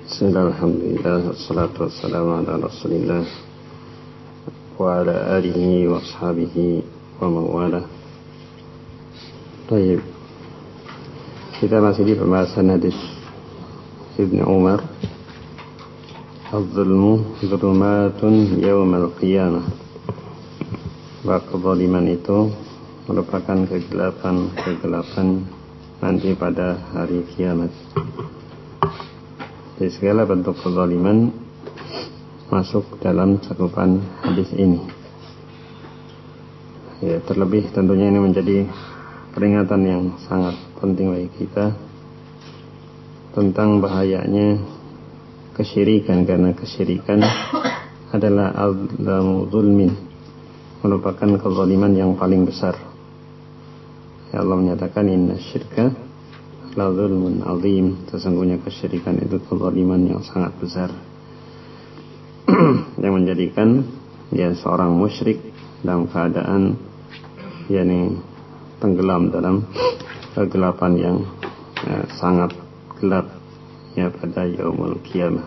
Bismillah, alhamdulillah, wassalatu wassalamu ala rasulillah wa ala alihi wa ashabihi wa mawalah. Baik, kita masih di pembahasan hadis Ibnu Umar, az-zulmu zulumatun yawmal qiyamah, bahwa kezaliman itu merupakan kegelapan nanti pada hari kiamat. Jadi segala bentuk kezaliman masuk dalam cakupan hadis ini. Ya, terlebih tentunya ini menjadi peringatan yang sangat penting bagi kita tentang bahayanya kesyirikan, karena kesyirikan adalah a'dzamu zulmin, merupakan kezaliman yang paling besar. Ya, Allah menyatakan inna syirka la zulmun azim, sesungguhnya kesyirikan itu kezaliman yang sangat besar yang menjadikan seorang musyrik dalam keadaan tenggelam dalam kegelapan yang sangat gelap pada yaumul qiyamah.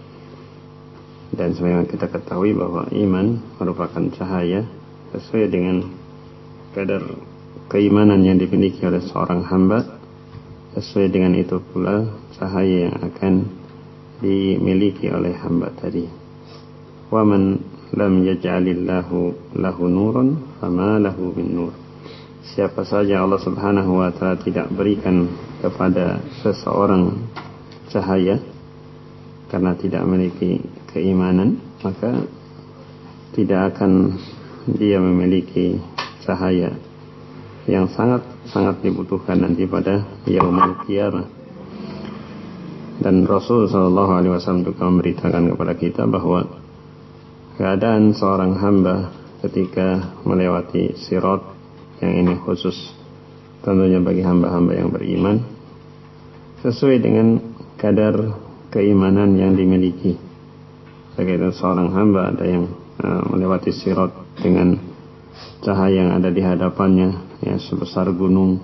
Dan sebagaimana kita ketahui bahwa iman merupakan cahaya sesuai dengan kadar keimanan yang dimiliki oleh seorang hamba. Sesuai dengan itu pula cahaya yang akan dimiliki oleh hamba tadi. Wa man lam yaj'alillahu lahu nurun fama lahu min nur. Siapa saja Allah Subhanahu wa taala tidak berikan kepada seseorang cahaya karena tidak memiliki keimanan, maka tidak akan dia memiliki cahaya yang sangat dibutuhkan nanti pada yaumul qiyamah. Dan Rasul SAW juga memberitakan kepada kita bahwa keadaan seorang hamba ketika melewati sirat, yang ini khusus tentunya bagi hamba-hamba yang beriman, sesuai dengan kadar keimanan yang dimiliki. Sebagai seorang hamba ada yang melewati sirat dengan cahaya yang ada di hadapannya sebesar gunung,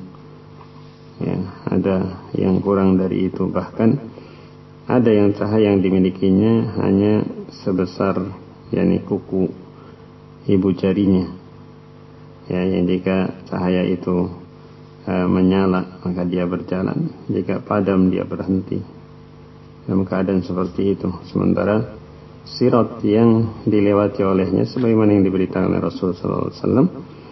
ada yang kurang dari itu, bahkan ada yang cahaya yang dimilikinya hanya sebesar kuku ibu jarinya, yang jika cahaya itu menyala maka dia berjalan, jika padam dia berhenti, dalam keadaan seperti itu. Sementara sirat yang dilewati olehnya sebagaimana yang diberitakan oleh Rasulullah SAW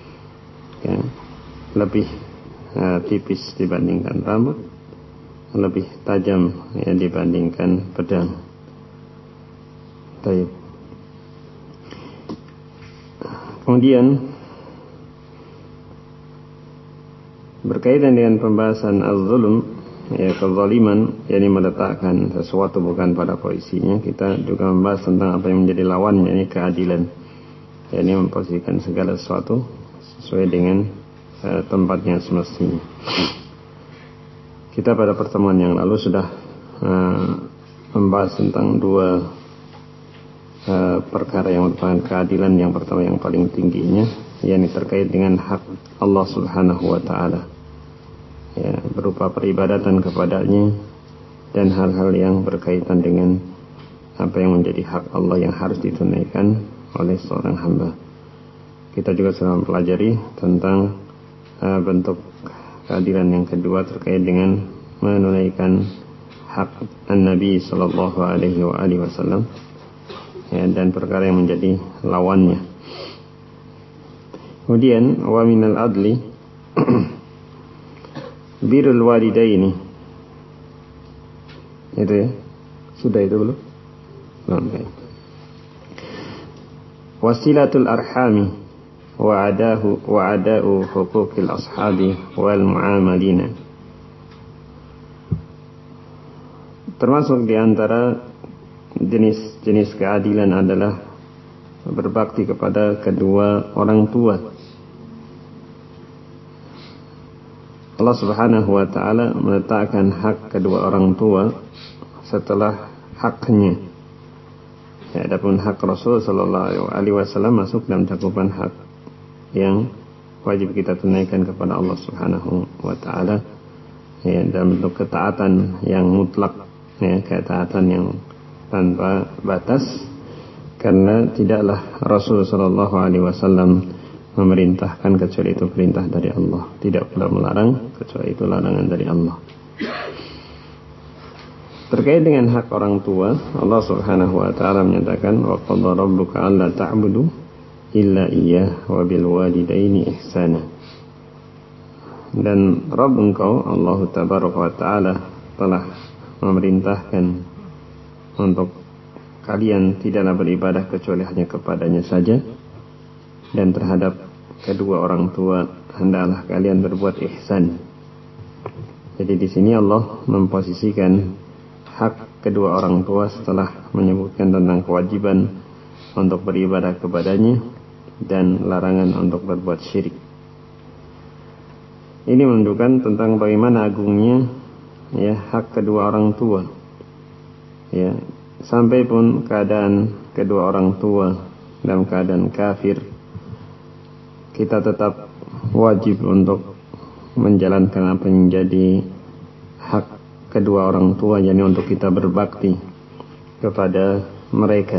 lebih tipis dibandingkan rambut, lebih tajam dibandingkan pedang. Baik. Kemudian berkaitan dengan pembahasan az-zulm, kezaliman, meletakkan sesuatu bukan pada posisinya, kita juga membahas tentang apa yang menjadi lawannya, keadilan, memposisikan segala sesuatu sesuai dengan tempatnya semestinya. Kita pada pertemuan yang lalu sudah membahas tentang dua perkara yang merupakan keadilan. Yang pertama, yang paling tingginya, terkait dengan hak Allah Subhanahu wa taala, berupa peribadatan kepadanya dan hal-hal yang berkaitan dengan apa yang menjadi hak Allah yang harus ditunaikan oleh seorang hamba. Kita juga sudah mempelajari tentang bentuk keadilan yang kedua terkait dengan menunaikan hak Nabi sallallahu alaihi wasallam, dan perkara yang menjadi lawannya. Kemudian wa minal adli birrul walidaini, itu sudah itu belum? Belum. Wasilatul arhami wa ada'u huquqil ashabi wal mu'amalina. Termasuk di antara jenis keadilan adalah berbakti kepada kedua orang tua. Allah Subhanahu wa taala meletakkan hak kedua orang tua setelah haknya. Adapun hak Rasul sallallahu alaihi wasallam masuk dalam cakupan hak yang wajib kita tunaikan kepada Allah Subhanahu wa taala, dalam bentuk ketaatan yang mutlak ya, ketaatan yang tanpa batas, karena tidaklah Rasul sallallahu alaihi wasallam memerintahkan kecuali itu perintah dari Allah, tidak pula melarang kecuali itu larangan dari Allah. Terkait dengan hak orang tua, Allah Subhanahu wa taala menyatakan, "Wa qadara rabbuka alla ta'budu illa iyyah wa bil walidaini ihsana." Dan Rabb engkau, Allah Tabaraka wa taala, telah memerintahkan untuk kalian tidaklah beribadah kecuali hanya kepadanya saja, dan terhadap kedua orang tua hendaklah kalian berbuat ihsan. Jadi di sini Allah memposisikan hak kedua orang tua setelah menyebutkan tentang kewajiban untuk beribadah kepadanya dan larangan untuk berbuat syirik. Ini menunjukkan tentang bagaimana agungnya ya hak kedua orang tua. Ya, sampai pun keadaan kedua orang tua dalam keadaan kafir, kita tetap wajib untuk menjalankan apa yang menjadi hak kedua orang tua, yakni untuk kita berbakti kepada mereka.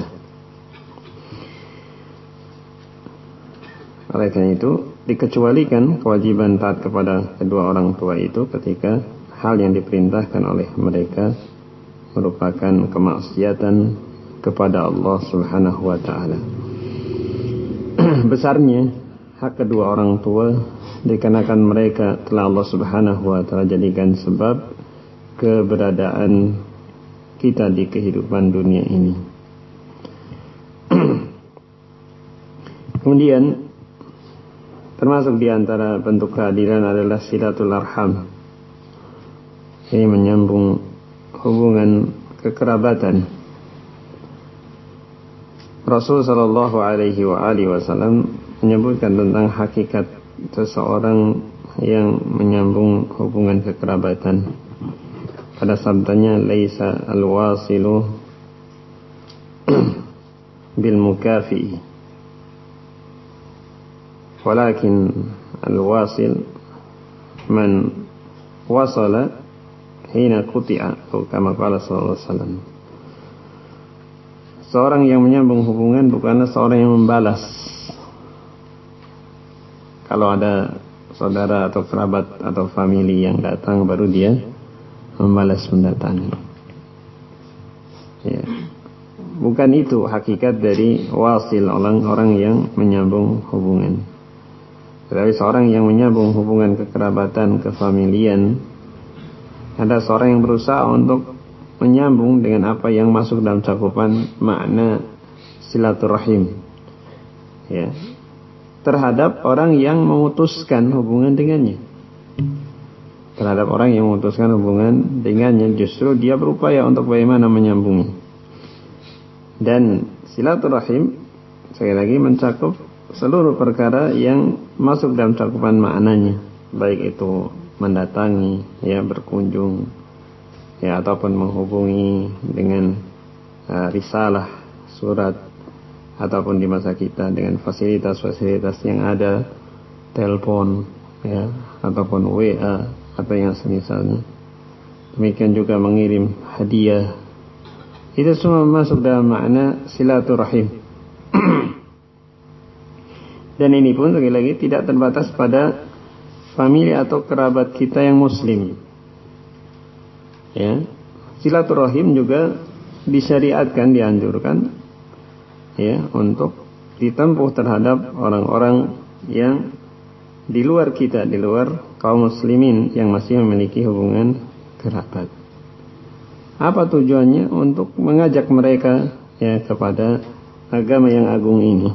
Oleh karena itu, dikecualikan kewajiban taat kepada kedua orang tua itu ketika hal yang diperintahkan oleh mereka merupakan kemaksiatan kepada Allah Subhanahu wa taala. Besarnya hak kedua orang tua dikarenakan mereka telah Allah Subhanahu wa taala jadikan sebab keberadaan kita di kehidupan dunia ini. Kemudian termasuk di antara bentuk keadilan adalah silatul arham. Ini menyambung hubungan kekerabatan. Rasul sallallahu alaihi wasallam menyebutkan tentang hakikat seseorang yang menyambung hubungan kekerabatan. Pada sabdanya, laisa al-wasilu bil mukafi, walakin al-wasil man wasala hina quti'a, atau kama qala sallallahu alaihi wasallam. Seorang yang menyambung hubungan bukanlah seorang yang membalas. Kalau ada saudara atau kerabat atau famili yang datang, baru dia membalas mendatangi. Ya. Bukan itu hakikat dari wasil, orang yang menyambung hubungan. Tetapi seorang yang menyambung hubungan kekerabatan, kefamilian, ada seorang yang berusaha untuk menyambung dengan apa yang masuk dalam cakupan makna silaturahim. Ya. Terhadap orang yang memutuskan hubungan dengannya. Terhadap orang yang memutuskan hubungan dengannya, justru dia berupaya untuk bagaimana menyambungi. Dan silaturahim sekali lagi mencakup seluruh perkara yang masuk dalam cakupan maknanya, baik itu mendatangi, ya, berkunjung, ya, ataupun menghubungi dengan risalah, surat, ataupun di masa kita dengan fasilitas-fasilitas yang ada, telepon, ya, ataupun WA atau yang semisalnya. Demikian juga mengirim hadiah. Itu semua masuk dalam makna silaturahim. Dan ini pun sekali lagi tidak terbatas pada famili atau kerabat kita yang muslim. Ya, silaturahim juga disyariatkan, dianjurkan, ya, untuk ditempuh terhadap orang-orang yang di luar kita, di luar kaum muslimin yang masih memiliki hubungan kerabat. Apa tujuannya? Untuk mengajak mereka, ya, kepada agama yang agung ini.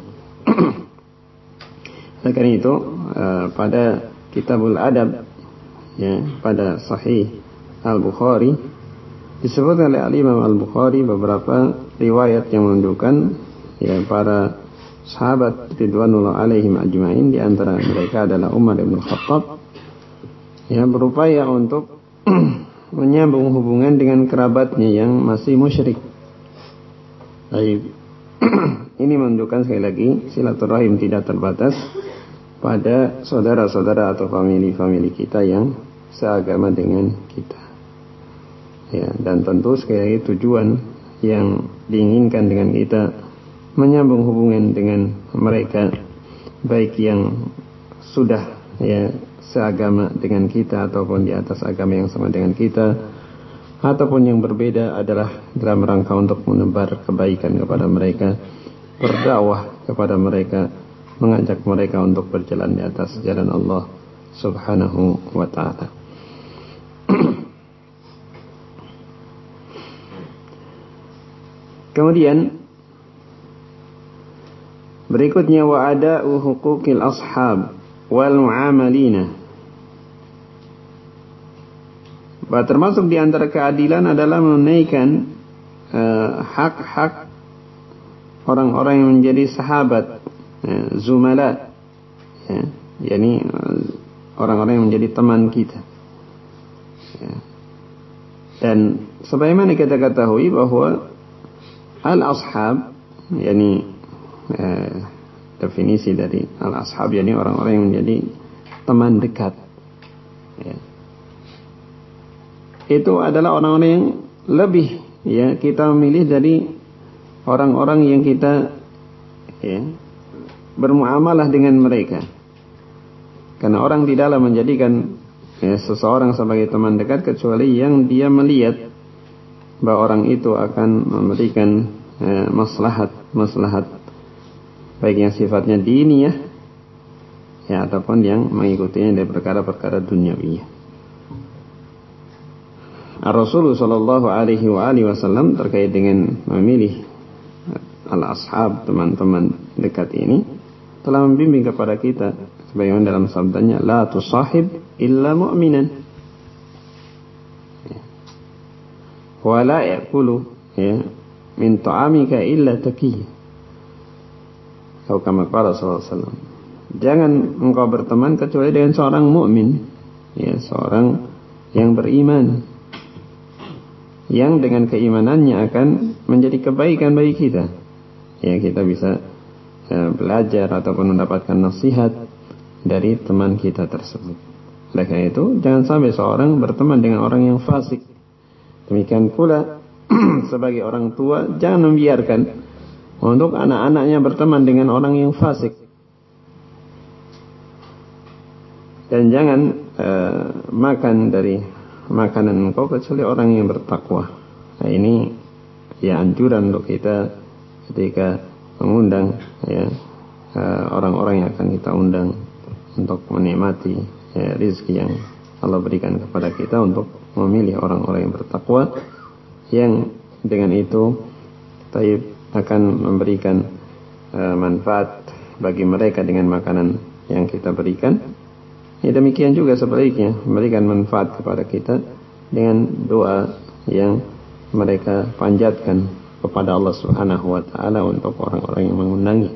Oleh karena itu, pada Kitabul Adab, ya, pada Sahih Al-Bukhari disebutkan oleh Al-Imam Al-Bukhari beberapa riwayat yang menunjukkan, ya, para sahabat ridwanullah alaihim ajma'in, di antara mereka adalah Umar bin Khattab, yang berupaya untuk menyambung hubungan dengan kerabatnya yang masih musyrik. Baik. Ini menunjukkan sekali lagi silaturahim tidak terbatas pada saudara-saudara atau famili-famili kita yang seagama dengan kita. Ya, dan tentu sekali lagi tujuan yang diinginkan dengan kita menyambung hubungan dengan mereka, baik yang sudah ya seagama dengan kita ataupun di atas agama yang sama dengan kita, ataupun yang berbeda, adalah dalam rangka untuk menebar kebaikan kepada mereka, berdakwah kepada mereka, mengajak mereka untuk berjalan di atas jalan Allah Subhanahu wa ta'ala. Kemudian berikutnya wa ada'u huquqil ashab wal mu'amalina. Bahwa termasuk di antara keadilan adalah menunaikan hak-hak orang-orang yang menjadi sahabat, zumala, yakni orang-orang yang menjadi teman kita. Dan sebagaimana kita ketahui bahwa al-ashab, yakni definisi dari al-ashab, yakni orang-orang yang menjadi teman dekat, itu adalah orang-orang yang lebih kita memilih dari orang-orang yang kita bermuamalah dengan mereka. Karena orang tidaklah menjadikan seseorang sebagai teman dekat kecuali yang dia melihat bahwa orang itu akan memberikan maslahat baik yang sifatnya diniyah ataupun yang mengikutinya dari perkara-perkara duniawi. Rasulullah sallallahu alaihi wasallam terkait dengan memilih al-ashab, teman-teman dekat ini, telah membimbing kepada kita sebagaimana dalam sabdanya, la tusahib illa mu'minan wa la ya'kulu min ta'amika illa taqiyya. Atau kama qala sallallahu alaihi wasallam, jangan engkau berteman kecuali dengan seorang mukmin, seorang yang beriman, yang dengan keimanannya akan menjadi kebaikan bagi kita. Kita bisa belajar ataupun mendapatkan nasihat dari teman kita tersebut. Oleh karena itu, jangan sampai seorang berteman dengan orang yang fasik. Demikian pula sebagai orang tua, jangan membiarkan untuk anak-anaknya berteman dengan orang yang fasik. Dan jangan makan dari makanan engkau kecuali orang yang bertakwa. Nah, ini anjuran untuk kita ketika mengundang orang-orang yang akan kita undang untuk menikmati rezeki yang Allah berikan kepada kita, untuk memilih orang-orang yang bertakwa, yang dengan itu kita akan memberikan manfaat bagi mereka dengan makanan yang kita berikan. Demikian juga sebaliknya, memberikan manfaat kepada kita dengan doa yang mereka panjatkan kepada Allah Subhanahu wa ta'ala untuk orang-orang yang mengundangi.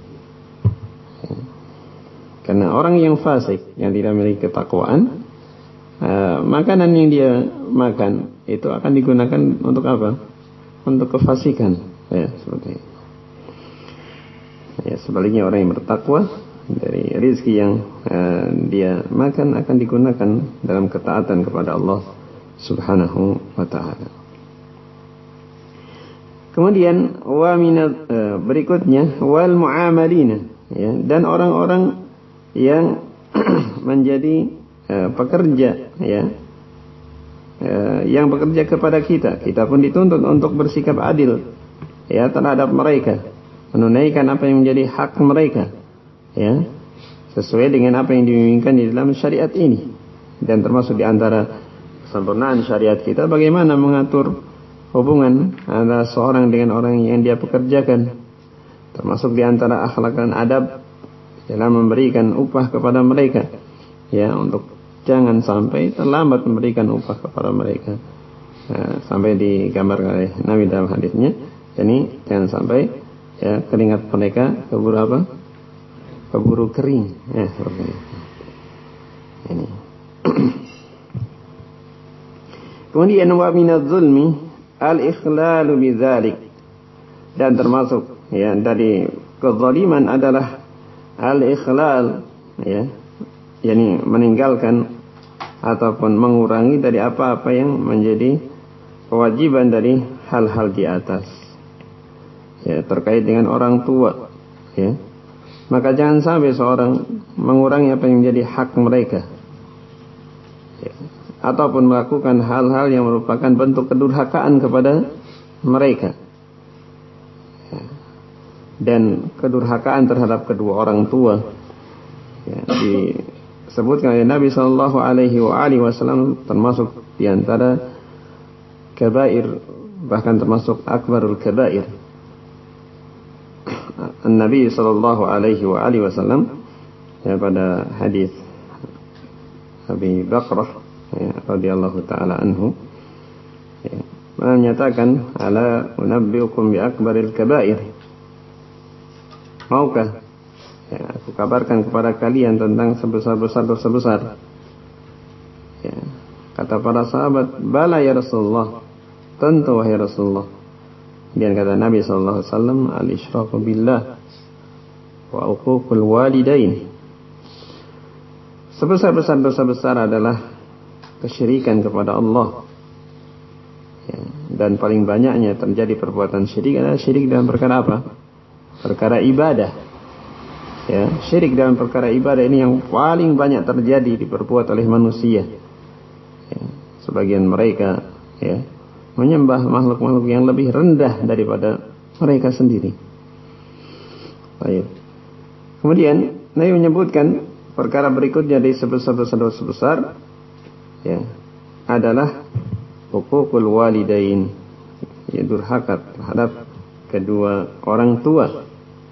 Karena orang yang fasik, yang tidak memiliki ketakwaan, makanan yang dia makan itu akan digunakan untuk apa? Untuk kefasikan, seperti itu. Sebaliknya orang yang bertakwa, dari rezeki yang dia makan akan digunakan dalam ketaatan kepada Allah Subhanahu wa ta'ala. Kemudian berikutnya wal mu'amalina, dan orang-orang yang menjadi pekerja, yang bekerja kepada kita. Kita pun dituntut untuk bersikap adil terhadap mereka, menunaikan apa yang menjadi hak mereka, sesuai dengan apa yang diinginkan di dalam syariat ini. Dan termasuk di antara kesempurnaan syariat kita bagaimana mengatur hubungan antara seorang dengan orang yang dia pekerjakan, termasuk di antara akhlak dan adab dalam memberikan upah kepada mereka, untuk jangan sampai terlambat memberikan upah kepada mereka, sampai digambarkan oleh Nabi dalam hadisnya, jadi jangan sampai keringat mereka keburu kering, seperti itu. Ini. Kemudian wa minadz zulmi al-ikhlalu bidzalik, dan termasuk dari kezaliman adalah al-ikhlal, yakni meninggalkan ataupun mengurangi dari apa-apa yang menjadi kewajiban dari hal-hal di atas, ya, terkait dengan orang tua, ya, maka jangan sampai seorang mengurangi apa yang menjadi hak mereka, ya, ataupun melakukan hal-hal yang merupakan bentuk kedurhakaan kepada mereka, ya, dan kedurhakaan terhadap kedua orang tua, ya, disebutkan oleh Nabi Shallallahu Alaihi Wasallam termasuk diantara kabair, bahkan termasuk akbarul kabair. Nabi Shallallahu Alaihi Wasallam, ya, pada hadis Abi Bakrah, ya, radhiyallahu taala anhu, ya, menyatakan, ala unabbiukum bi akbaril kabair, maukah, ya, aku kabarkan kepada kalian tentang sebesar-besar dosa besar. Ya, kata para sahabat, bala ya Rasulullah, tentu wahai Rasulullah. Dan kata Nabi sallallahu alaihi wasallam, al-isyraku billah wa uququl walidain. Sebesar-besar dosa besar adalah kesyirikan kepada Allah, ya, dan paling banyaknya terjadi perbuatan syirik adalah syirik dalam perkara apa? Perkara ibadah. Ya, syirik dalam perkara ibadah ini yang paling banyak terjadi diperbuat oleh manusia. Ya, sebagian mereka, ya, menyembah makhluk-makhluk yang lebih rendah daripada mereka sendiri. Baik. Kemudian Nabi menyebutkan perkara berikutnya dari sebesar-besar dosa besar, ya, adalah huququl walidain, ya, durhaka terhadap kedua orang tua.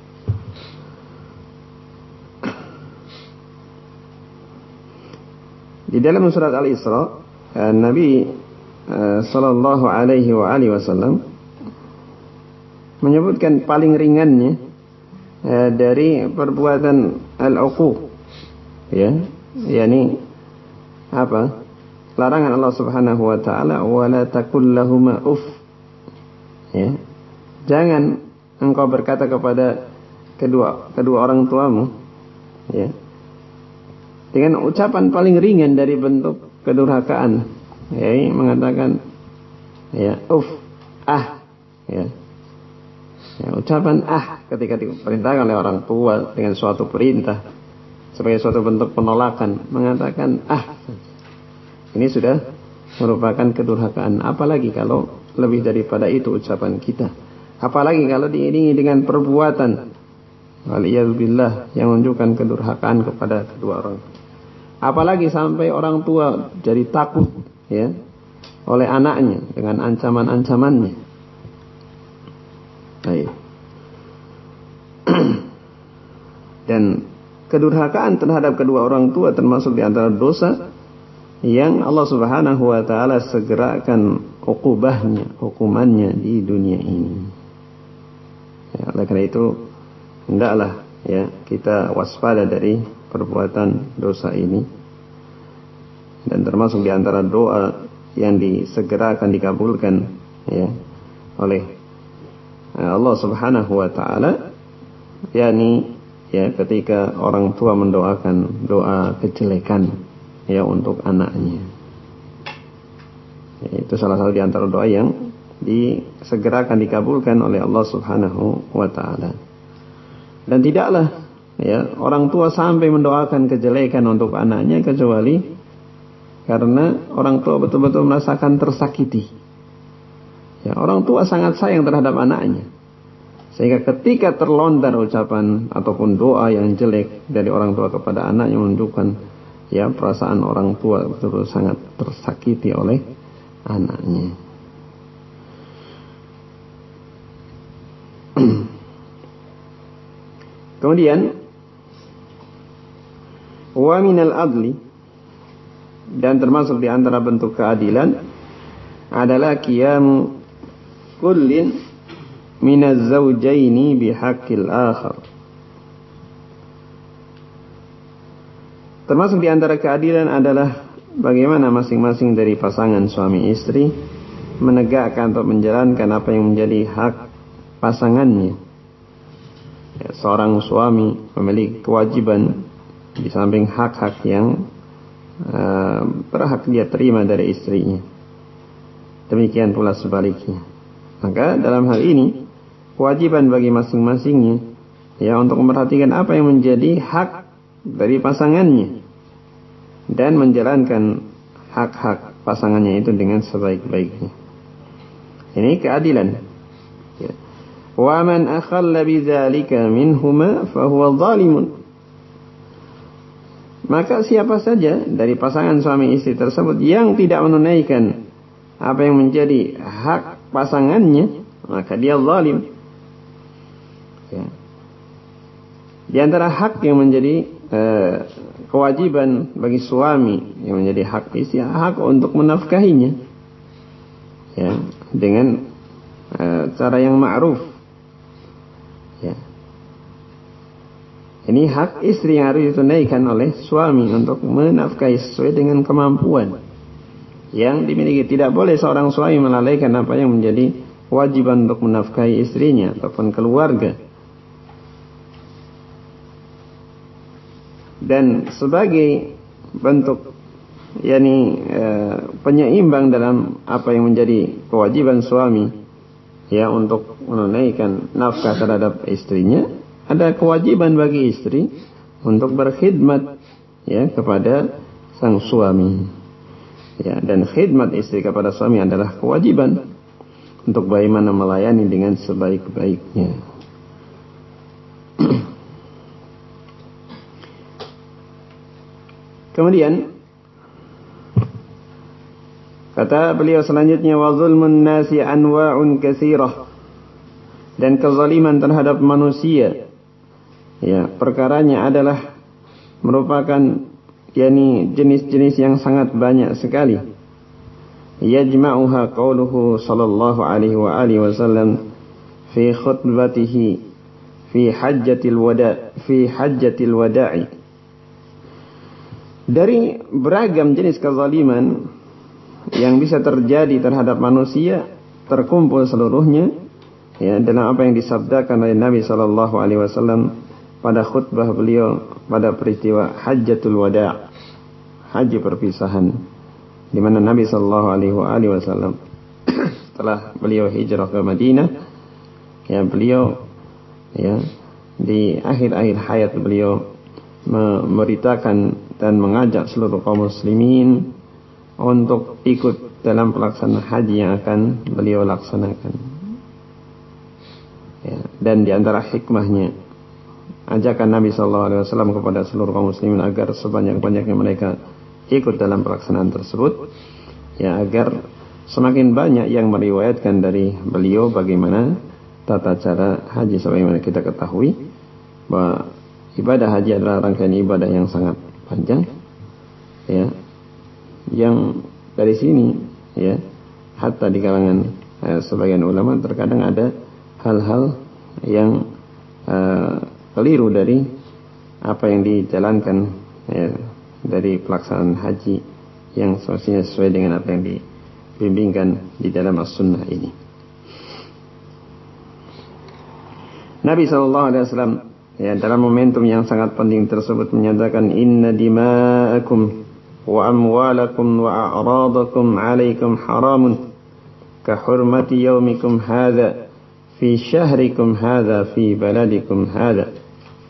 Di dalam surat Al-Isra, Nabi sallallahu alaihi wasallam menyebutkan paling ringannya dari perbuatan al-uquq, ya, yakni apa? Larangan Allah Subhanahu wa taala, wa la taqul lahum uff. Ya. Jangan engkau berkata kepada kedua orang tuamu, ya, dengan ucapan paling ringan dari bentuk kedurhakaan, ya, mengatakan, ya, ya. Ya, ucapan ketika diperintahkan oleh orang tua dengan suatu perintah sebagai suatu bentuk penolakan, mengatakan ini sudah merupakan kedurhakaan. Apalagi kalau lebih daripada itu ucapan kita, apalagi kalau diiringi dengan perbuatan waliyadzubillah yang menunjukkan kedurhakaan kepada kedua orang. Apalagi sampai orang tua jadi takut, ya, oleh anaknya dengan ancaman-ancamannya. Baik. Dan kedurhakaan terhadap kedua orang tua termasuk di antara dosa yang Allah Subhanahu wa taala segerakan hukumannya di dunia ini. Ya, oleh karena itu hendaklah, ya, kita waspada dari perbuatan dosa ini, dan termasuk di antara doa yang disegerakan dikabulkan, ya, oleh Allah Subhanahu wa taala, yakni, ya, ketika orang tua mendoakan doa kejelekan, ya, untuk anaknya. Ya, itu salah satu di antara doa yang disegerakan dikabulkan oleh Allah Subhanahu wa taala. Dan tidaklah, ya, orang tua sampai mendoakan kejelekan untuk anaknya kecuali karena orang tua betul-betul merasakan tersakiti. Ya, orang tua sangat sayang terhadap anaknya, sehingga ketika terlontar ucapan ataupun doa yang jelek dari orang tua kepada anaknya menunjukkan, ya, perasaan orang tua betul-betul sangat tersakiti oleh anaknya. Kemudian wa minal adli, dan termasuk di antara bentuk keadilan adalah qiyam kullin minaz zawjaini bihaqqil akhar. Termasuk di antara keadilan adalah bagaimana masing-masing dari pasangan suami istri menegakkan atau menjalankan apa yang menjadi hak pasangannya. Ya, seorang suami memiliki kewajiban di samping hak-hak yang berhak dia terima dari istrinya. demikian pula sebaliknya. Maka dalam hal ini kewajiban bagi masing-masingnya ya untuk memperhatikan apa yang menjadi hak dari pasangannya dan menjalankan hak-hak pasangannya itu dengan sebaik-baiknya. Ini keadilan. Ya. Wa man akhalla bidzalika minhuma fahuwa zalimun. Maka siapa saja dari pasangan suami istri tersebut yang tidak menunaikan apa yang menjadi hak pasangannya, maka dia zalim. Ya. Di antara hak yang menjadi kewajiban bagi suami yang menjadi hak istri, hak untuk menafkahinya, ya, dengan cara yang ma'ruf. Ya. Ini hak istri yang harus ditunaikan oleh suami untuk menafkahi sesuai dengan kemampuan yang dimiliki. Tidak boleh seorang suami melalaikan apa yang menjadi kewajiban untuk menafkahi istrinya ataupun keluarga. Dan sebagai bentuk penyeimbang dalam apa yang menjadi kewajiban suami ya untuk menunaikan nafkah terhadap istrinya, ada kewajiban bagi istri untuk berkhidmat ya kepada sang suami. Ya, dan khidmat istri kepada suami adalah kewajiban untuk bagaimana melayani dengan sebaik-baiknya. Kemudian kata beliau selanjutnya, wa zulmun nasi anwa'un katsirah, dan kezaliman terhadap manusia ya perkaranya adalah merupakan jenis-jenis yang sangat banyak sekali. Yajma'uha qauluhu sallallahu alaihi wa alihi wasallam fi khutbatihi fi hajjatil wada'i. Dari beragam jenis kezaliman yang bisa terjadi terhadap manusia terkumpul seluruhnya ya dalam apa yang disabdakan oleh Nabi sallallahu alaihi wasallam pada khutbah beliau pada peristiwa Hajjatul Wada', haji perpisahan, di mana Nabi sallallahu alaihi wasallam setelah beliau hijrah ke Madinah, ya beliau ya di akhir-akhir hayat beliau memberitakan dan mengajak seluruh kaum muslimin untuk ikut dalam pelaksanaan haji yang akan beliau laksanakan. Ya, dan di antara hikmahnya ajakan Nabi sallallahu alaihi wasallam kepada seluruh kaum muslimin agar sebanyak-banyaknya mereka ikut dalam pelaksanaan tersebut, ya agar semakin banyak yang meriwayatkan dari beliau bagaimana tata cara haji. Sebagaimana kita ketahui bahwa ibadah haji adalah rangkaian ibadah yang sangat panjang, ya, yang dari sini ya hatta di kalangan sebagian ulama terkadang ada hal-hal yang keliru dari apa yang dijalankan ya, dari pelaksanaan haji yang semestinya sesuai dengan apa yang dibimbingkan di dalam as-sunnah ini. Nabi SAW ya dalam momentum yang sangat penting tersebut menyatakan, inna dima'akum wa amwalakum wa a'radakum alaikum haramun ka hurmati yaumikum hadha fi syahrikum hadha fi baladikum hadha.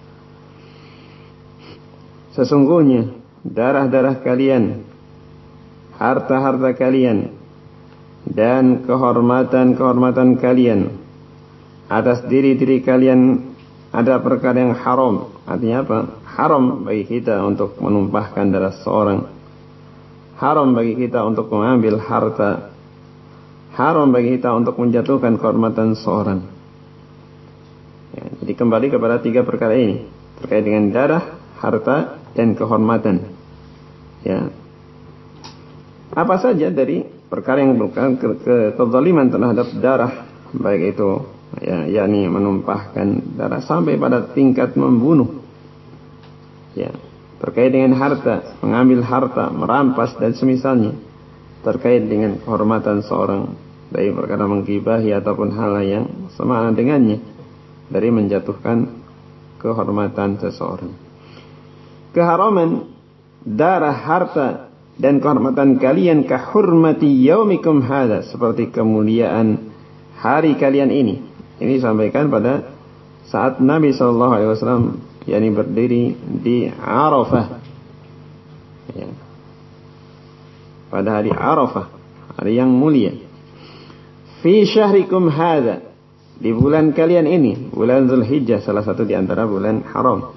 Sesungguhnya darah-darah kalian, harta-harta kalian, dan kehormatan-kehormatan kalian atas diri-diri kalian ada perkara yang haram. Artinya apa? Haram bagi kita untuk menumpahkan darah seorang, haram bagi kita untuk mengambil harta, haram bagi kita untuk menjatuhkan kehormatan seorang. Ya, jadi kembali kepada tiga perkara ini terkait dengan darah, harta, dan kehormatan. Ya, apa saja dari perkara yang merupakan kezaliman terhadap darah, baik itu ya, yakni menumpahkan darah sampai pada tingkat membunuh. Ya, terkait dengan harta, mengambil harta, merampas dan semisalnya. Terkait dengan kehormatan seorang dari perkara menggibahi ataupun hal yang semakna dengannya dari menjatuhkan kehormatan seseorang. Keharaman darah, harta, dan kehormatan kalian kahurmati yaumikum hadza, seperti kemuliaan hari kalian ini. Ini disampaikan pada saat Nabi SAW yakni berdiri di Arafah, ya, pada hari Arafah, hari yang mulia. Fi syahrikum hadza, di bulan kalian ini, bulan Zulhijjah, salah satu di antara bulan haram.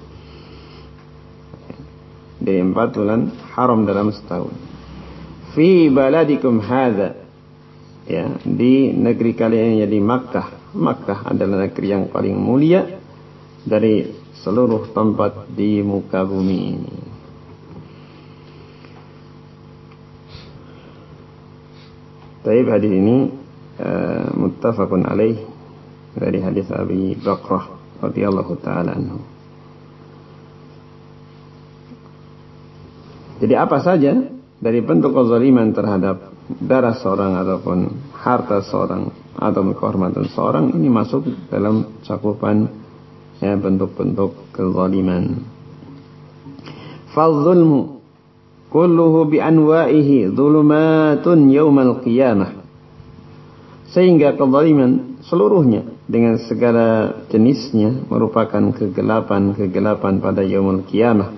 Dari 4 bulan haram dalam setahun. Fi baladikum hadza, ya, di negeri kalian, ya, di Makkah. Makkah adalah negeri yang paling mulia dari seluruh tempat di muka bumi ini. Taib, hadis ini muttafaqun alaih, dari hadis Abi Bakrah radhiyallahu taala anhu. Jadi apa saja dari bentuk kezaliman terhadap darah seorang ataupun harta seorang atau kehormatan seorang, ini masuk dalam cakupan, ya, bentuk-bentuk kezaliman. Fadh-dhulmu kulluhu bi anwa'ihi dhulumatun yaumal qiyamah. Sehingga kezaliman seluruhnya dengan segala jenisnya merupakan kegelapan-kegelapan pada yaumul qiyamah.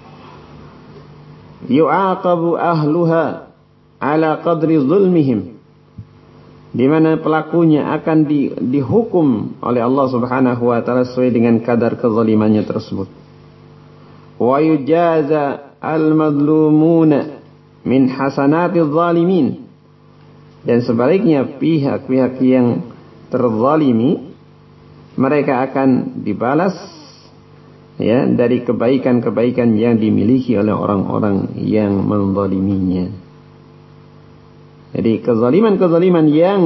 Yu'aqabu ahluha ala qadri zulmihim, di mana pelakunya akan dihukum oleh Allah Subhanahu wa taala sesuai dengan kadar kezalimannya tersebut. Wa yujaza al-madlumuna min hasanatiz zalimin, dan sebaliknya pihak-pihak yang terzalimi mereka akan dibalas, ya, dari kebaikan-kebaikan yang dimiliki oleh orang-orang yang menzaliminya. Jadi kezaliman-kezaliman yang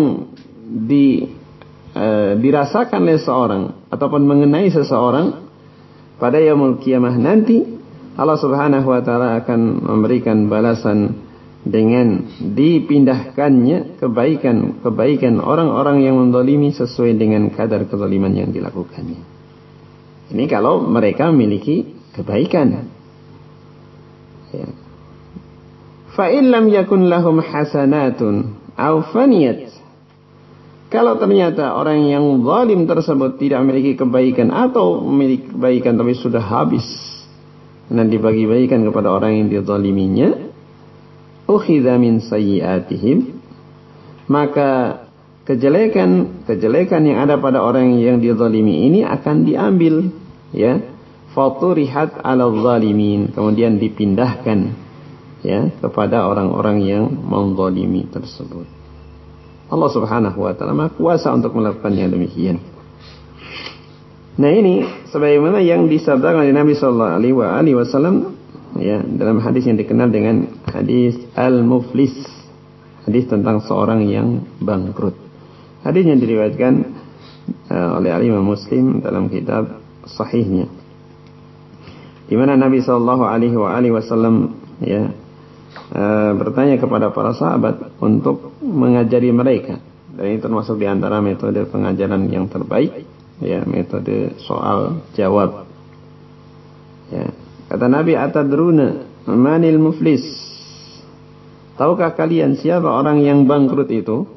dirasakan oleh seorang ataupun mengenai seseorang pada yaumul qiyamah nanti, Allah Subhanahu wa taala akan memberikan balasan dengan dipindahkannya kebaikan orang-orang yang menzalimi sesuai dengan kadar kezaliman yang dilakukannya. Ini kalau mereka memiliki kebaikan. Ya. Fa in lam yakun lahum hasanatun aw faniyat. Kalau ternyata orang yang zalim tersebut tidak memiliki kebaikan atau memiliki kebaikan tapi sudah habis dan dibagi-bagikan kepada orang yang dizaliminya, ukhidha min sayyiatihim, maka kejelekan yang ada pada orang yang dizalimi ini akan diambil, ya, faturihat 'alal zalimin, kemudian dipindahkan, ya, kepada orang-orang yang menzalimi tersebut. Allah Subhanahu wa taala Maha kuasa untuk melakukan yang demikian. Nah, ini sebagaimana yang disabdakan oleh Nabi sallallahu alaihi wasallam, ya, dalam hadis yang dikenal dengan hadis al-muflis, hadis tentang seorang yang bangkrut. Hadis yang diriwayatkan oleh Imam Muslim dalam kitab sahihnya, di mana Nabi sallallahu alaihi wasallam, ya, bertanya kepada para sahabat untuk mengajari mereka, dan ini termasuk di antara metode pengajaran yang terbaik, ya, metode soal jawab. Ya. Kata Nabi, atadruna manil muflis, tahukah kalian siapa orang yang bangkrut itu?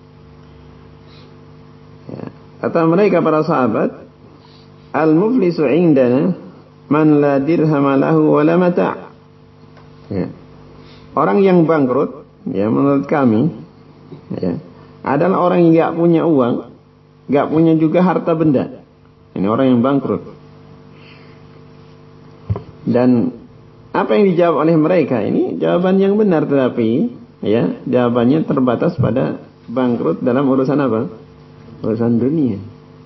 Ya. Kata mereka para sahabat, al-muflisu indana man la dirham lahu wa la mata'. Ya. Orang yang bangkrut, ya, menurut kami, ya, adalah orang yang enggak punya uang, enggak punya juga harta benda. Ini orang yang bangkrut. Dan apa yang dijawab oleh mereka ini jawaban yang benar, tetapi, ya, jawabannya terbatas pada bangkrut dalam urusan apa? Urusan dunia.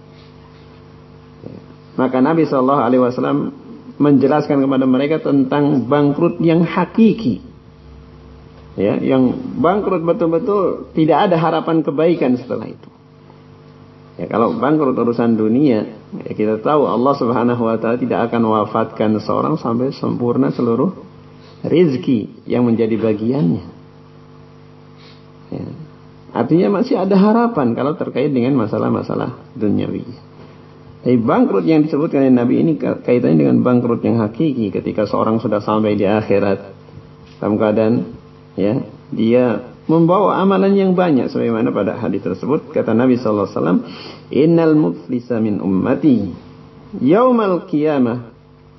Maka Nabi SAW menjelaskan kepada mereka tentang bangkrut yang hakiki, ya, yang bangkrut betul-betul tidak ada harapan kebaikan setelah itu. Ya, kalau bangkrut urusan dunia, ya, kita tahu Allah Subhanahu wa taala tidak akan wafatkan seorang sampai sempurna seluruh rizki yang menjadi bagiannya. Ya. Artinya masih ada harapan kalau terkait dengan masalah-masalah duniawi. Tapi bangkrut yang disebutkan oleh Nabi ini kaitannya dengan bangkrut yang hakiki, ketika seorang sudah sampai di akhirat dalam keadaan ya, dia membawa amalan yang banyak sebagaimana pada hadis tersebut kata Nabi sallallahu alaihi wasallam, "Innal muflisa min ummati yaumal qiyamah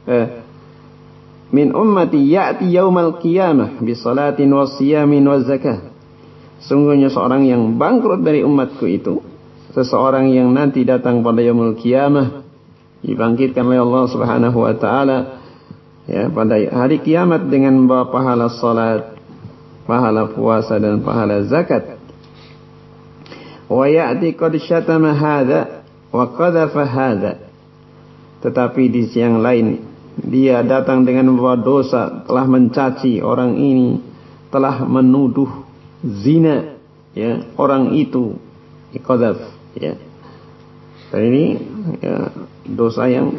min ummati ya'ti yaumal qiyamah bi salatin wa siyamin wa zakah." Sungguhnya seorang yang bangkrut dari umatku itu seseorang yang nanti datang pada yaumul qiyamah, dibangkitkan oleh Allah Subhanahu wa taala ya pada hari kiamat dengan membawa pahala salat, pahala puasa dan pahala zakat. Wa ya'ti qad syatama hadza wa qadhafa hadza. Tetapi di sisi yang lain dia datang dengan membawa dosa, telah mencaci orang ini, telah menuduh zina ya orang itu, qadhaf ya. Dan ini ya, dosa yang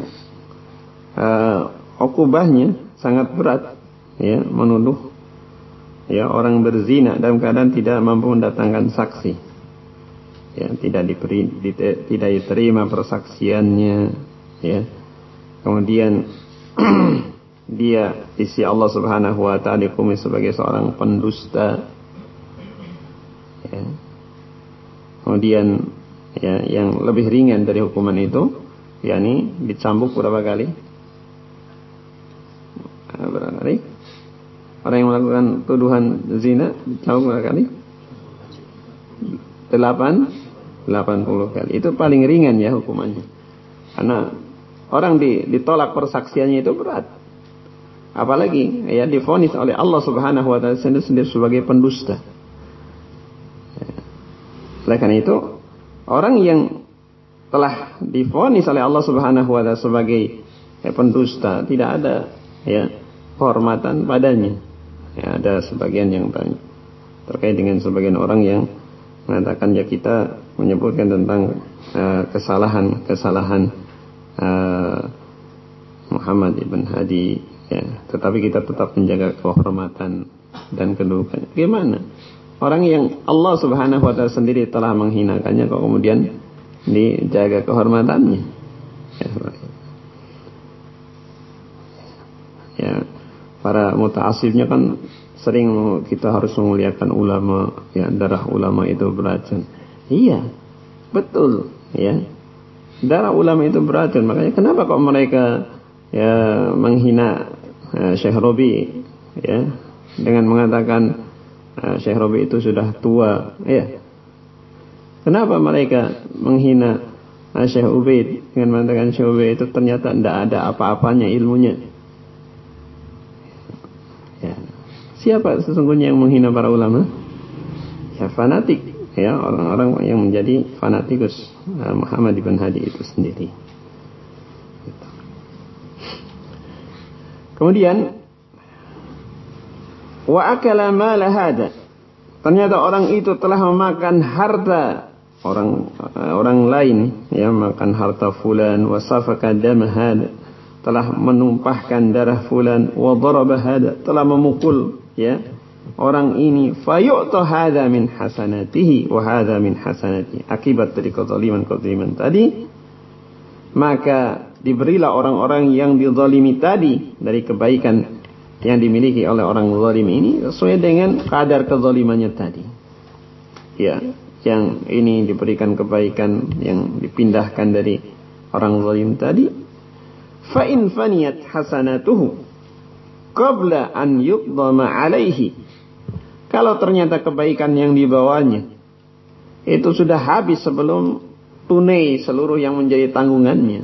ukubahnya sangat berat ya, menuduh ya orang berzina dalam keadaan tidak mampu mendatangkan saksi ya, tidak diterima persaksiannya ya, kemudian dia isi Allah Subhanahu wa taala dihukumi sebagai seorang pendusta ya. Kemudian ya, yang lebih ringan dari hukuman itu yakni dicambuk berapa kali? Berapa kali? Orang yang melakukan tuduhan zina dicambuk berapa kali? 80 kali. Itu paling ringan ya hukumannya. Karena orang ditolak persaksiannya itu berat. Apalagi ya divonis oleh Allah Subhanahu wa taala sendiri sebagai pendusta. Oleh karena itu, orang yang telah divonis oleh Allah Subhanahu wa taala sebagai pendusta tidak ada ya kehormatan padanya. Ya, ada sebagian yang banyak terkait dengan sebagian orang yang mengatakan ya kita menyebutkan tentang kesalahan Muhammad ibn Hadi ya, tetapi kita tetap menjaga kehormatan dan kedudukannya. Gimana? Orang yang Allah Subhanahu wa taala sendiri telah menghinakannya kok kemudian dijaga kehormatannya. Ya, para muta'assibnya kan sering kita harus memuliakan ulama, ya darah ulama itu beracun. Iya, betul, ya. Darah ulama itu beracun. Makanya kenapa kok mereka ya menghina Syekh Robi ya dengan mengatakan Syekh Robi itu sudah tua, ya. Kenapa mereka menghina Syekh Ubaid dengan mengatakan Syekh Ubaid itu ternyata tidak ada apa-apanya ilmunya? Ya. Siapa sesungguhnya yang menghina para ulama? Ya fanatik, ya orang-orang yang menjadi fanatikus Muhammad ibn Hadi itu sendiri. Kemudian wa akala mala hada. Ternyata orang itu telah memakan harta orang lain, ya makan harta fulan, wa safaka dam hada, telah menumpahkan darah fulan, wa daraba hada, telah memukul ya orang ini, fayu'ta hada min hasanatihi wa hada min hasanatihi. Akibat dari kezaliman tadi, maka diberilah orang-orang yang dizalimi tadi dari kebaikan yang dimiliki oleh orang zalim ini sesuai dengan kadar kezalimannya tadi. Ya, yang ini diberikan kebaikan yang dipindahkan dari orang zalim tadi. Fa in faniyat hasanatuhu qabla an yuqdama alaihi. Kalau ternyata kebaikan yang dibawanya itu sudah habis sebelum tunai seluruh yang menjadi tanggungannya.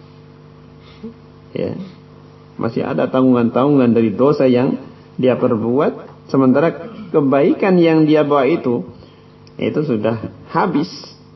Ya. Masih ada tanggungan-tanggungan dari dosa yang dia perbuat, sementara kebaikan yang dia bawa itu sudah habis.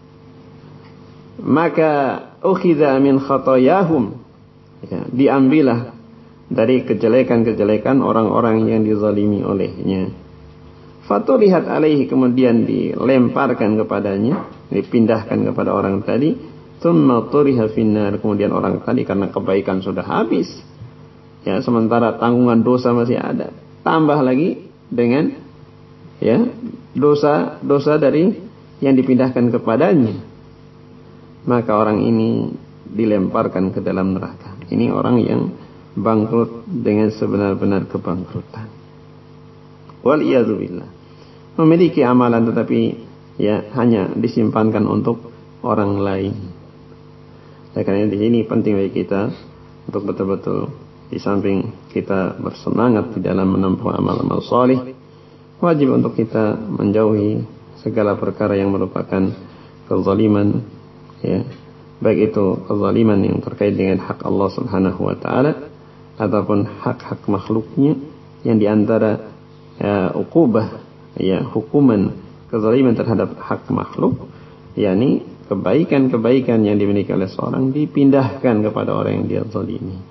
Maka ukhidha min khatayahum, ya, diambillah dari kejelekan-kejelekan orang-orang yang dizalimi olehnya. Fatulihat alaihi, kemudian dilemparkan kepadanya, dipindahkan kepada orang tadi. Tsumma turiha finnar, kemudian orang tadi karena kebaikan sudah habis, ya sementara tanggungan dosa masih ada, tambah lagi dengan ya dosa dari yang dipindahkan kepadanya, maka orang ini dilemparkan ke dalam neraka. Ini orang yang bangkrut dengan sebenar-benar kebangkrutan. Wal iyadzubillah. Memiliki amalan tetapi ya hanya disimpankan untuk orang lain. Oleh karena di sini penting bagi kita untuk betul-betul di samping kita bersemangat di dalam menempuh amal-amal salih, wajib untuk kita menjauhi segala perkara yang merupakan kezaliman, ya, baik itu kezaliman yang terkait dengan hak Allah Subhanahu wa taala ataupun hak-hak makhluknya, yang diantara uqubah, ya, hukuman kezaliman terhadap hak makhluk, yakni kebaikan-kebaikan yang dimiliki oleh seorang dipindahkan kepada orang yang dia zalimi.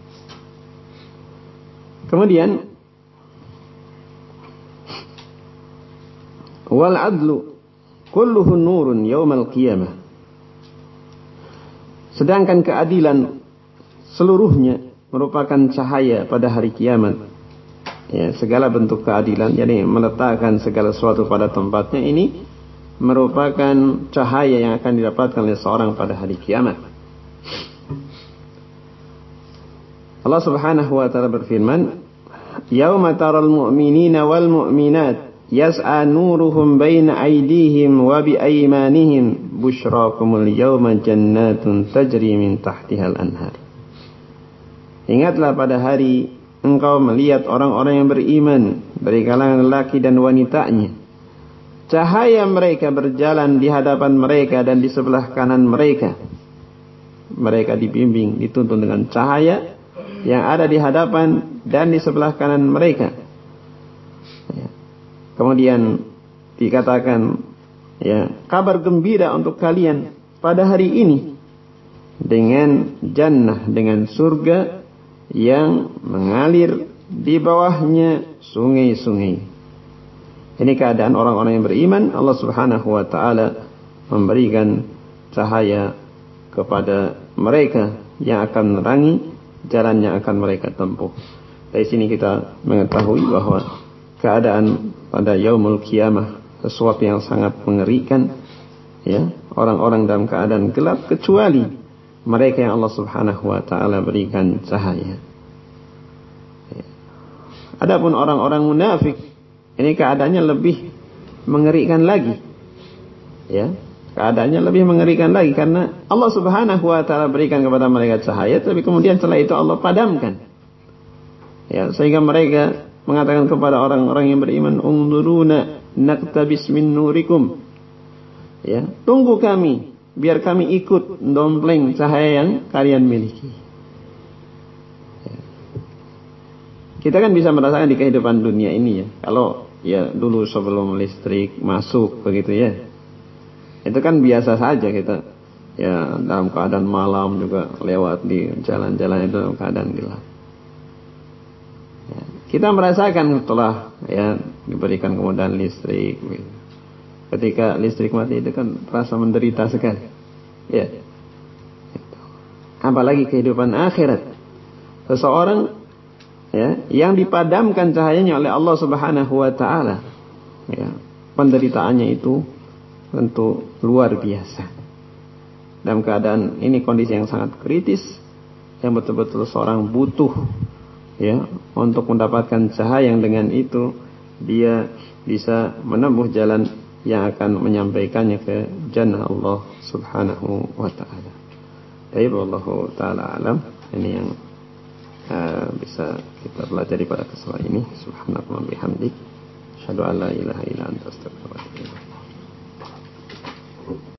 Kemudian wal adlu kulluhu nurun yaumal qiyamah. Sedangkan keadilan seluruhnya merupakan cahaya pada hari kiamat. Ya, segala bentuk keadilan, jadi meletakkan segala sesuatu pada tempatnya, ini merupakan cahaya yang akan didapatkan oleh seorang pada hari kiamat. Allah Subhanahu wa taala berfirman, "Yauma taral mu'minina wal mu'minat yas'a nuruhum baina aydihim wa bi aymanihim busyrakumul yawma jannatun tajri min tahtihal anhar." Ingatlah pada hari engkau melihat orang-orang yang beriman dari kalangan laki dan wanitanya. Cahaya mereka berjalan di hadapan mereka dan di sebelah kanan mereka. Mereka dibimbing, dituntun dengan cahaya yang ada di hadapan dan di sebelah kanan mereka. Kemudian dikatakan, ya, kabar gembira untuk kalian pada hari ini dengan jannah, dengan surga yang mengalir di bawahnya sungai-sungai. Ini keadaan orang-orang yang beriman. Allah Subhanahu wa taala memberikan cahaya kepada mereka yang akan menerangi jalan yang akan mereka tempuh. Dari sini kita mengetahui bahwa keadaan pada yaumul qiyamah sesuatu yang sangat mengerikan, ya. Orang-orang dalam keadaan gelap kecuali mereka yang Allah Subhanahu wa taala berikan cahaya. Adapun orang-orang munafik, ini keadaannya lebih mengerikan lagi. Ya, keadaannya lebih mengerikan lagi karena Allah Subhanahu wa taala berikan kepada mereka cahaya, tapi kemudian setelah itu Allah padamkan. Ya, sehingga mereka mengatakan kepada orang-orang yang beriman, "Unzuruna naktabis min nurikum." Ya, tunggu kami biar kami ikut dompleng cahaya yang kalian miliki. Ya. Kita kan bisa merasakan di kehidupan dunia ini, ya. Kalau ya dulu sebelum listrik masuk begitu, ya, itu kan biasa saja kita, ya, dalam keadaan malam juga lewat di jalan-jalan itu dalam keadaan gelap. Ya. Kita merasakan setelah, ya, diberikan kemudahan listrik, gitu. Ketika listrik mati itu kan terasa menderita sekali. Ya. Apalagi kehidupan akhirat. Seseorang, ya, yang dipadamkan cahayanya oleh Allah Subhanahu wa taala, ya, penderitaannya itu tentu luar biasa. Dalam keadaan ini, kondisi yang sangat kritis, yang betul-betul seorang butuh, ya, untuk mendapatkan cahaya yang dengan itu dia bisa menempuh jalan yang akan menyampaikannya ke jannah Allah Subhanahu wa taala. Baik, wallahu taala alam. Ini yang bisa kita pelajari pada kesempatan ini. Subhanallah bihamdik, asyhadu an la ilaha illa anta astaghfiruka wa atubu ilaik.